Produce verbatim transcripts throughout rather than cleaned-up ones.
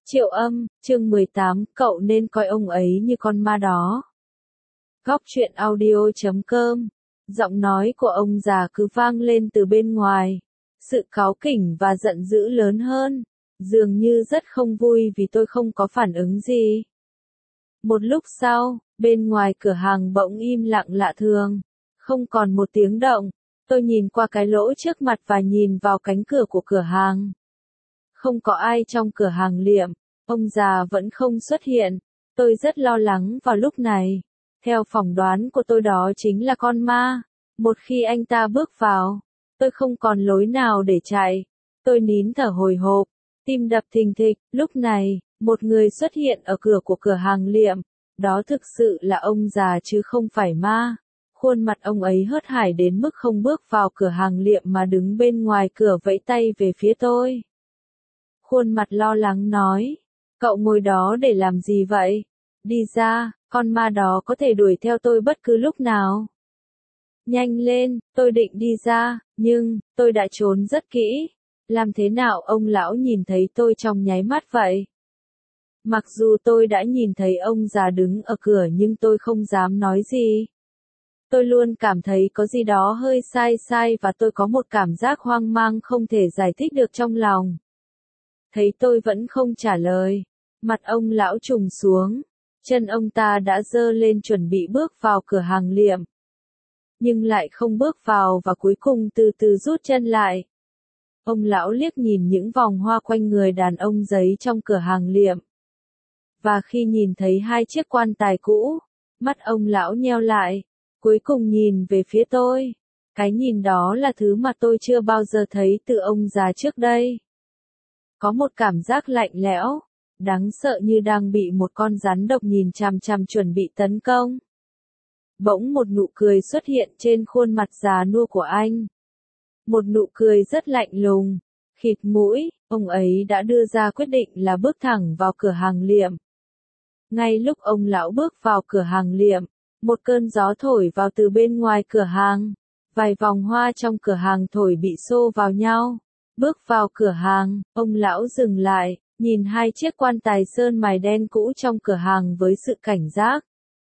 Triệu Âm, chương mười tám, cậu nên coi ông ấy như con ma đó. Góc truyện audio chấm com. Giọng nói của ông già cứ vang lên từ bên ngoài. Sự cáu kỉnh và giận dữ lớn hơn. Dường như rất không vui vì tôi không có phản ứng gì. Một lúc sau, bên ngoài cửa hàng bỗng im lặng lạ thường. Không còn một tiếng động. Tôi nhìn qua cái lỗ trước mặt và nhìn vào cánh cửa của cửa hàng. Không có ai trong cửa hàng liệm, ông già vẫn không xuất hiện. Tôi rất lo lắng vào lúc này. Theo phỏng đoán của tôi đó chính là con ma. Một khi anh ta bước vào, tôi không còn lối nào để chạy. Tôi nín thở hồi hộp, tim đập thình thịch. Lúc này, một người xuất hiện ở cửa của cửa hàng liệm. Đó thực sự là ông già chứ không phải ma. Khuôn mặt ông ấy hớt hải đến mức không bước vào cửa hàng liệm mà đứng bên ngoài cửa vẫy tay về phía tôi. Khuôn mặt lo lắng nói, cậu ngồi đó để làm gì vậy? Đi ra, con ma đó có thể đuổi theo tôi bất cứ lúc nào. Nhanh lên, tôi định đi ra, nhưng, tôi đã trốn rất kỹ. Làm thế nào ông lão nhìn thấy tôi trong nháy mắt vậy? Mặc dù tôi đã nhìn thấy ông già đứng ở cửa nhưng tôi không dám nói gì. Tôi luôn cảm thấy có gì đó hơi sai sai và tôi có một cảm giác hoang mang không thể giải thích được trong lòng. Thấy tôi vẫn không trả lời, mặt ông lão trùng xuống, chân ông ta đã giơ lên chuẩn bị bước vào cửa hàng liệm. Nhưng lại không bước vào và cuối cùng từ từ rút chân lại. Ông lão liếc nhìn những vòng hoa quanh người đàn ông giấy trong cửa hàng liệm. Và khi nhìn thấy hai chiếc quan tài cũ, mắt ông lão nheo lại, cuối cùng nhìn về phía tôi. Cái nhìn đó là thứ mà tôi chưa bao giờ thấy từ ông già trước đây. Có một cảm giác lạnh lẽo, đáng sợ như đang bị một con rắn độc nhìn chằm chằm chuẩn bị tấn công. Bỗng một nụ cười xuất hiện trên khuôn mặt già nua của anh. Một nụ cười rất lạnh lùng, khịt mũi, ông ấy đã đưa ra quyết định là bước thẳng vào cửa hàng liệm. Ngay lúc ông lão bước vào cửa hàng liệm, một cơn gió thổi vào từ bên ngoài cửa hàng. Vài vòng hoa trong cửa hàng thổi bị xô vào nhau. Bước vào cửa hàng, ông lão dừng lại, nhìn hai chiếc quan tài sơn mài đen cũ trong cửa hàng với sự cảnh giác.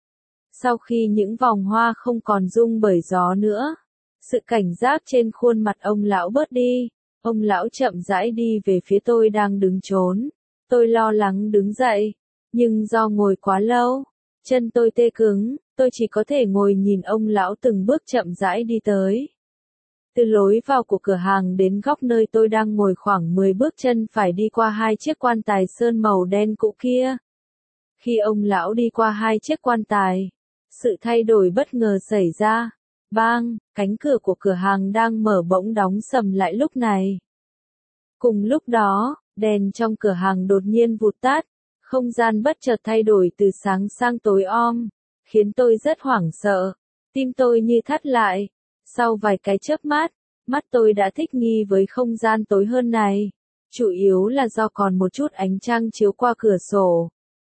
Sau khi những vòng hoa không còn rung bởi gió nữa, sự cảnh giác trên khuôn mặt ông lão bớt đi. Ông lão chậm rãi đi về phía tôi đang đứng trốn. Tôi lo lắng đứng dậy, nhưng do ngồi quá lâu, chân tôi tê cứng, tôi chỉ có thể ngồi nhìn ông lão từng bước chậm rãi đi tới. Từ lối vào của cửa hàng đến góc nơi tôi đang ngồi khoảng mười bước chân phải đi qua hai chiếc quan tài sơn màu đen cũ kia. Khi ông lão đi qua hai chiếc quan tài, sự thay đổi bất ngờ xảy ra. Bang, cánh cửa của cửa hàng đang mở bỗng đóng sầm lại lúc này. Cùng lúc đó, đèn trong cửa hàng đột nhiên vụt tắt, không gian bất chợt thay đổi từ sáng sang tối om, khiến tôi rất hoảng sợ, tim tôi như thắt lại. Sau vài cái chớp mắt, mắt tôi đã thích nghi với không gian tối hơn này, chủ yếu là do còn một chút ánh trăng chiếu qua cửa sổ.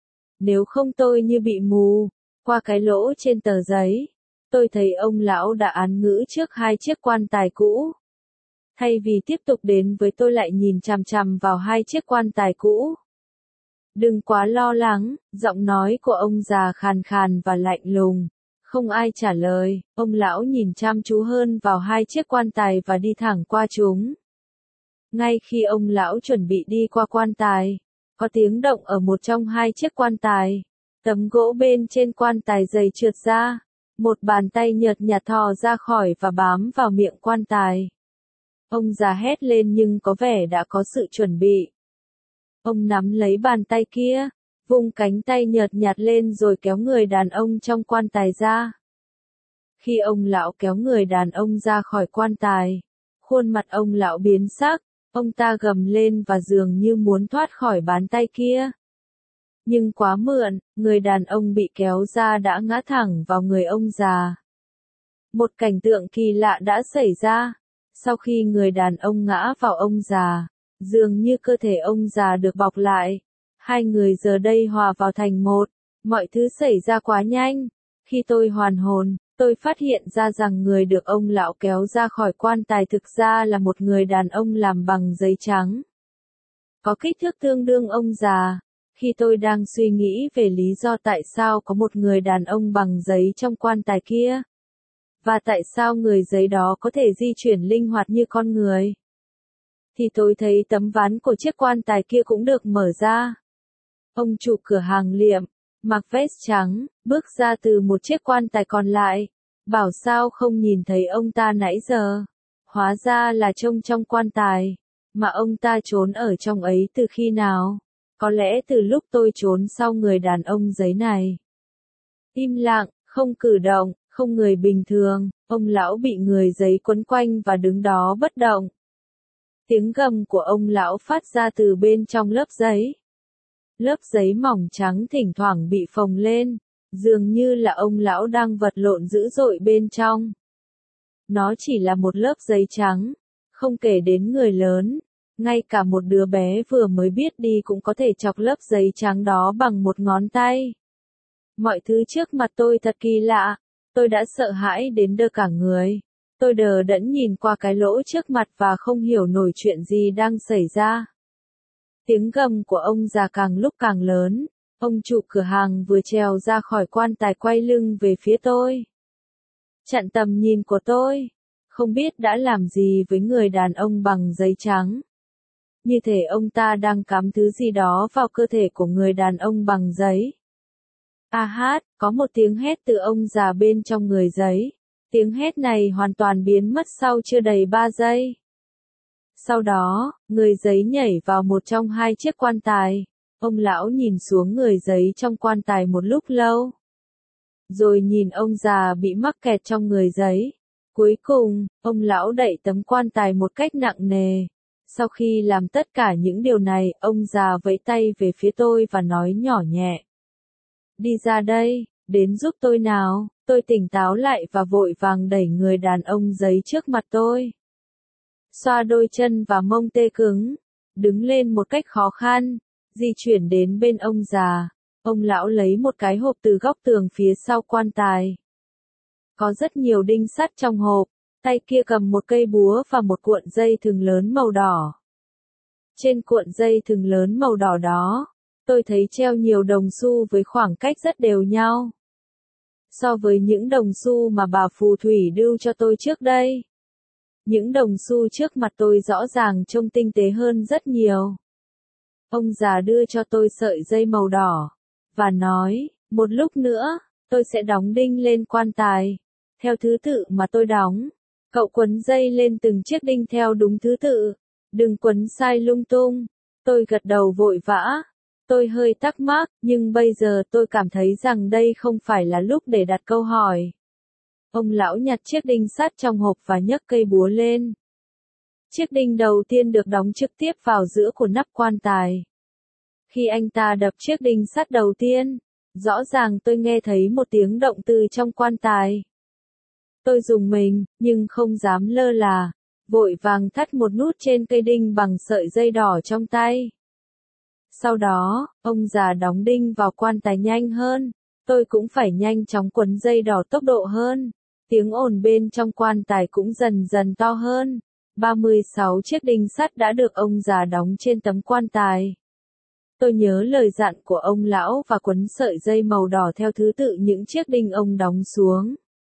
Nếu không tôi như bị mù, qua cái lỗ trên tờ giấy, tôi thấy ông lão đã án ngữ trước hai chiếc quan tài cũ. Thay vì tiếp tục đến với tôi lại nhìn chằm chằm vào hai chiếc quan tài cũ. Đừng quá lo lắng, giọng nói của ông già khàn khàn và lạnh lùng. Không ai trả lời, ông lão nhìn chăm chú hơn vào hai chiếc quan tài và đi thẳng qua chúng. Ngay khi ông lão chuẩn bị đi qua quan tài, có tiếng động ở một trong hai chiếc quan tài. Tấm gỗ bên trên quan tài dày trượt ra, một bàn tay nhợt nhạt thò ra khỏi và bám vào miệng quan tài. Ông già hét lên nhưng có vẻ đã có sự chuẩn bị. Ông nắm lấy bàn tay kia, vung cánh tay nhợt nhạt lên rồi kéo người đàn ông trong quan tài ra. Khi ông lão kéo người đàn ông ra khỏi quan tài, khuôn mặt ông lão biến sắc, ông ta gầm lên và dường như muốn thoát khỏi bàn tay kia. Nhưng quá muộn, người đàn ông bị kéo ra đã ngã thẳng vào người ông già. Một cảnh tượng kỳ lạ đã xảy ra. Sau khi người đàn ông ngã vào ông già, dường như cơ thể ông già được bọc lại. Hai người giờ đây hòa vào thành một. Mọi thứ xảy ra quá nhanh. Khi tôi hoàn hồn, tôi phát hiện ra rằng người được ông lão kéo ra khỏi quan tài thực ra là một người đàn ông làm bằng giấy trắng. có kích thước tương đương ông già. Khi tôi đang suy nghĩ về lý do tại sao có một người đàn ông bằng giấy trong quan tài kia, và tại sao người giấy đó có thể di chuyển linh hoạt như con người, thì tôi thấy tấm ván của chiếc quan tài kia cũng được mở ra. Ông chủ cửa hàng liệm, mặc vest trắng, bước ra từ một chiếc quan tài còn lại, bảo sao không nhìn thấy ông ta nãy giờ. Hóa ra là trông trong quan tài, mà ông ta trốn ở trong ấy từ khi nào? Có lẽ từ lúc tôi trốn sau người đàn ông giấy này. Im lặng, không cử động, không người bình thường, ông lão bị người giấy quấn quanh và đứng đó bất động. Tiếng gầm của ông lão phát ra từ bên trong lớp giấy. Lớp giấy mỏng trắng thỉnh thoảng bị phồng lên, dường như là ông lão đang vật lộn dữ dội bên trong. Nó chỉ là một lớp giấy trắng, không kể đến người lớn, ngay cả một đứa bé vừa mới biết đi cũng có thể chọc lớp giấy trắng đó bằng một ngón tay. Mọi thứ trước mặt tôi thật kỳ lạ, tôi đã sợ hãi đến đơ cả người. Tôi đờ đẫn nhìn qua cái lỗ trước mặt và không hiểu nổi chuyện gì đang xảy ra. Tiếng gầm của ông già càng lúc càng lớn, ông chủ cửa hàng vừa trèo ra khỏi quan tài quay lưng về phía tôi. Chặn tầm nhìn của tôi, không biết đã làm gì với người đàn ông bằng giấy trắng. Như thể ông ta đang cắm thứ gì đó vào cơ thể của người đàn ông bằng giấy. A hát, có một tiếng hét từ ông già bên trong người giấy. Tiếng hét này hoàn toàn biến mất sau chưa đầy ba giây. Sau đó, người giấy nhảy vào một trong hai chiếc quan tài. Ông lão nhìn xuống người giấy trong quan tài một lúc lâu. Rồi nhìn ông già bị mắc kẹt trong người giấy. Cuối cùng, ông lão đẩy tấm quan tài một cách nặng nề. Sau khi làm tất cả những điều này, ông già vẫy tay về phía tôi và nói nhỏ nhẹ. Đi ra đây, đến giúp tôi nào. Tôi tỉnh táo lại và vội vàng đẩy người đàn ông giấy trước mặt tôi. Xoa đôi chân và mông tê cứng, đứng lên một cách khó khăn, di chuyển đến bên ông già. Ông lão lấy một cái hộp từ góc tường phía sau quan tài. Có rất nhiều đinh sắt trong hộp, tay kia cầm một cây búa và một cuộn dây thừng lớn màu đỏ. Trên cuộn dây thừng lớn màu đỏ đó, tôi thấy treo nhiều đồng xu với khoảng cách rất đều nhau. So với những đồng xu mà bà phù thủy đưa cho tôi trước đây, những đồng xu trước mặt tôi rõ ràng trông tinh tế hơn rất nhiều. Ông già đưa cho tôi sợi dây màu đỏ, và nói, một lúc nữa, tôi sẽ đóng đinh lên quan tài, theo thứ tự mà tôi đóng. Cậu quấn dây lên từng chiếc đinh theo đúng thứ tự, đừng quấn sai lung tung. Tôi gật đầu vội vã. Tôi hơi thắc mắc, nhưng bây giờ tôi cảm thấy rằng đây không phải là lúc để đặt câu hỏi. Ông lão nhặt chiếc đinh sắt trong hộp và nhấc cây búa lên. Chiếc đinh đầu tiên được đóng trực tiếp vào giữa của nắp quan tài. Khi anh ta đập chiếc đinh sắt đầu tiên, rõ ràng tôi nghe thấy một tiếng động từ trong quan tài. Tôi rùng mình, nhưng không dám lơ là, vội vàng thắt một nút trên cây đinh bằng sợi dây đỏ trong tay. Sau đó, ông già đóng đinh vào quan tài nhanh hơn, tôi cũng phải nhanh chóng quấn dây đỏ tốc độ hơn. Tiếng ồn bên trong quan tài cũng dần dần to hơn. ba mươi sáu chiếc đinh sắt đã được ông già đóng trên tấm quan tài. Tôi nhớ lời dặn của ông lão và quấn sợi dây màu đỏ theo thứ tự những chiếc đinh ông đóng xuống.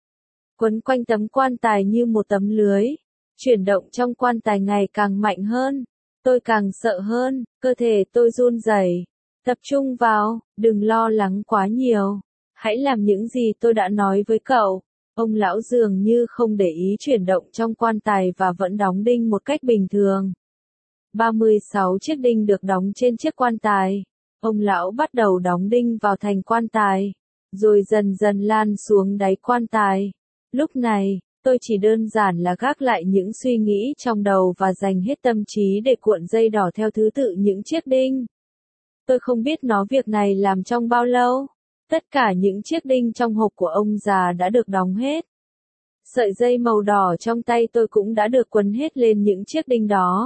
Quấn quanh tấm quan tài như một tấm lưới. Chuyển động trong quan tài ngày càng mạnh hơn. Tôi càng sợ hơn, cơ thể tôi run rẩy. Tập trung vào, đừng lo lắng quá nhiều. Hãy làm những gì tôi đã nói với cậu. Ông lão dường như không để ý chuyển động trong quan tài và vẫn đóng đinh một cách bình thường. ba mươi sáu chiếc đinh được đóng trên chiếc quan tài. Ông lão bắt đầu đóng đinh vào thành quan tài, rồi dần dần lan xuống đáy quan tài. Lúc này, tôi chỉ đơn giản là gác lại những suy nghĩ trong đầu và dành hết tâm trí để cuộn dây đỏ theo thứ tự những chiếc đinh. Tôi không biết nó việc này làm trong bao lâu. Tất cả những chiếc đinh trong hộp của ông già đã được đóng hết. Sợi dây màu đỏ trong tay tôi cũng đã được quấn hết lên những chiếc đinh đó.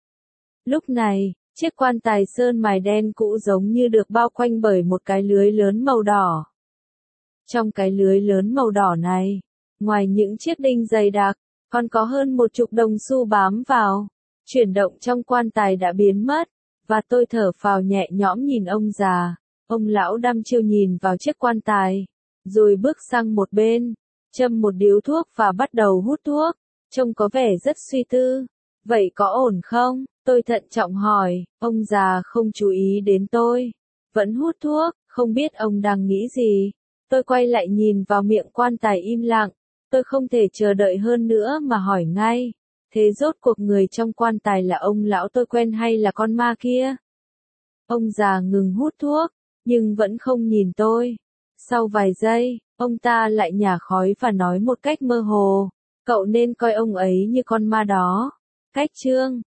Lúc này, chiếc quan tài sơn mài đen cũ giống như được bao quanh bởi một cái lưới lớn màu đỏ. Trong cái lưới lớn màu đỏ này, ngoài những chiếc đinh dày đặc, còn có hơn một chục đồng xu bám vào. Chuyển động trong quan tài đã biến mất, và tôi thở phào nhẹ nhõm nhìn ông già. Ông lão đăm chiêu nhìn vào chiếc quan tài, rồi bước sang một bên, châm một điếu thuốc và bắt đầu hút thuốc, trông có vẻ rất suy tư. Vậy có ổn không? Tôi thận trọng hỏi, ông già không chú ý đến tôi, vẫn hút thuốc, không biết ông đang nghĩ gì. Tôi quay lại nhìn vào miệng quan tài im lặng, tôi không thể chờ đợi hơn nữa mà hỏi ngay, thế rốt cuộc người trong quan tài là ông lão tôi quen hay là con ma kia? Ông già ngừng hút thuốc, nhưng vẫn không nhìn tôi. Sau vài giây, ông ta lại nhả khói và nói một cách mơ hồ, cậu nên coi ông ấy như con ma đó. Cách chương